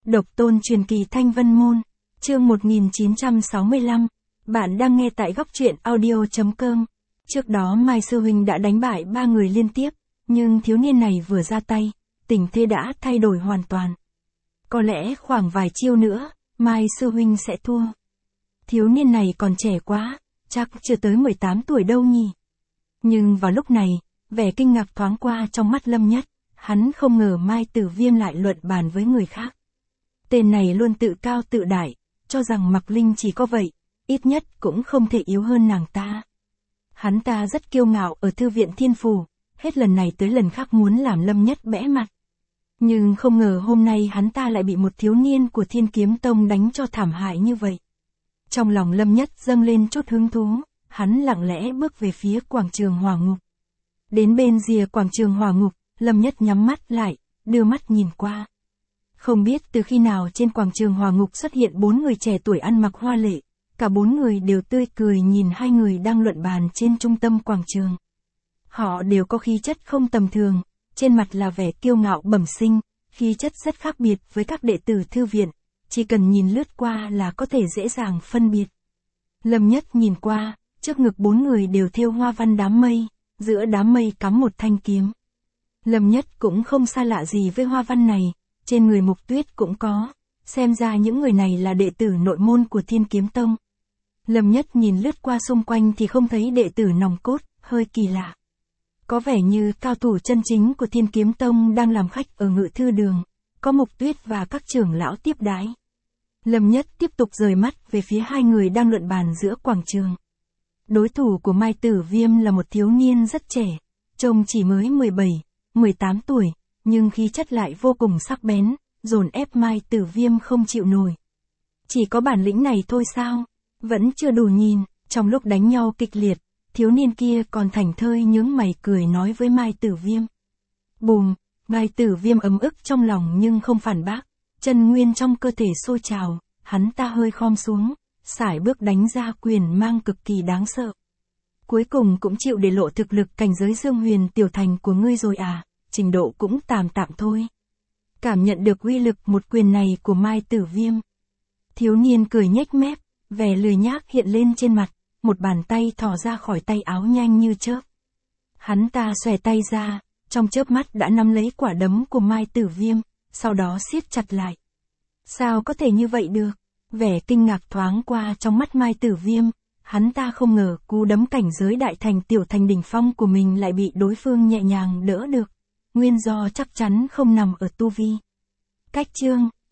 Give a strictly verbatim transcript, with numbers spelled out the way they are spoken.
Độc tôn truyền kỳ Thanh Vân Môn, chương một nghìn chín trăm sáu mươi lăm, bạn đang nghe tại góc truyện audio.com. Trước đó Mai Sư Huynh đã đánh bại ba người liên tiếp, nhưng thiếu niên này vừa ra tay, tình thế đã thay đổi hoàn toàn. Có lẽ khoảng vài chiêu nữa, Mai Sư Huynh sẽ thua. Thiếu niên này còn trẻ quá, chắc chưa tới mười tám tuổi đâu nhỉ. Nhưng vào lúc này, vẻ kinh ngạc thoáng qua trong mắt Lâm Nhất, hắn không ngờ Mai Tử Viêm lại luận bàn với người khác. Tên này luôn tự cao tự đại, cho rằng Mặc Linh chỉ có vậy, ít nhất cũng không thể yếu hơn nàng ta. Hắn ta rất kiêu ngạo ở thư viện Thiên Phù, hết lần này tới lần khác muốn làm Lâm Nhất bẽ mặt. Nhưng không ngờ hôm nay hắn ta lại bị một thiếu niên của Thiên Kiếm Tông đánh cho thảm hại như vậy. Trong lòng Lâm Nhất dâng lên chút hứng thú, hắn lặng lẽ bước về phía quảng trường Hỏa Ngục. Đến bên rìa quảng trường Hỏa Ngục, Lâm Nhất nhắm mắt lại, đưa mắt nhìn qua. Không biết từ khi nào trên quảng trường Hỏa Ngục xuất hiện bốn người trẻ tuổi ăn mặc hoa lệ, cả bốn người đều tươi cười nhìn hai người đang luận bàn trên trung tâm quảng trường. Họ đều có khí chất không tầm thường, trên mặt là vẻ kiêu ngạo bẩm sinh, khí chất rất khác biệt với các đệ tử thư viện, chỉ cần nhìn lướt qua là có thể dễ dàng phân biệt. Lâm Nhất nhìn qua, trước ngực bốn người đều thêu hoa văn đám mây, giữa đám mây cắm một thanh kiếm. Lâm Nhất cũng không xa lạ gì với hoa văn này, trên người Mục Tuyết cũng có, xem ra những người này là đệ tử nội môn của Thiên Kiếm Tông. Lâm Nhất nhìn lướt qua xung quanh thì không thấy đệ tử nòng cốt, hơi kỳ lạ. Có vẻ như cao thủ chân chính của Thiên Kiếm Tông đang làm khách ở Ngự Thư Đường, có Mục Tuyết và các trưởng lão tiếp đái. Lâm Nhất tiếp tục rời mắt về phía hai người đang luận bàn giữa quảng trường. Đối thủ của Mai Tử Viêm là một thiếu niên rất trẻ, trông chỉ mới mười bảy, mười tám tuổi, nhưng khí chất lại vô cùng sắc bén, dồn ép Mai Tử Viêm không chịu nổi. Chỉ có bản lĩnh này thôi sao? Vẫn chưa đủ nhìn, trong lúc đánh nhau kịch liệt, thiếu niên kia còn thảnh thơi nhướng mày cười nói với Mai Tử Viêm. Bùm, Mai Tử Viêm ấm ức trong lòng nhưng không phản bác, chân nguyên trong cơ thể sôi trào, hắn ta hơi khom xuống, sải bước đánh ra quyền mang cực kỳ đáng sợ. Cuối cùng cũng chịu để lộ thực lực cảnh giới Dương Huyền tiểu thành của ngươi rồi à, trình độ cũng tạm tạm thôi. Cảm nhận được uy lực một quyền này của Mai Tử Viêm. Thiếu niên cười nhếch mép, vẻ lười nhác hiện lên trên mặt, một bàn tay thò ra khỏi tay áo nhanh như chớp. Hắn ta xòe tay ra, trong chớp mắt đã nắm lấy quả đấm của Mai Tử Viêm, sau đó siết chặt lại. Sao có thể như vậy được? Vẻ kinh ngạc thoáng qua trong mắt Mai Tử Viêm, hắn ta không ngờ cú đấm cảnh giới đại thành tiểu thành đỉnh phong của mình lại bị đối phương nhẹ nhàng đỡ được. Nguyên do chắc chắn không nằm ở tu vi. Cách chương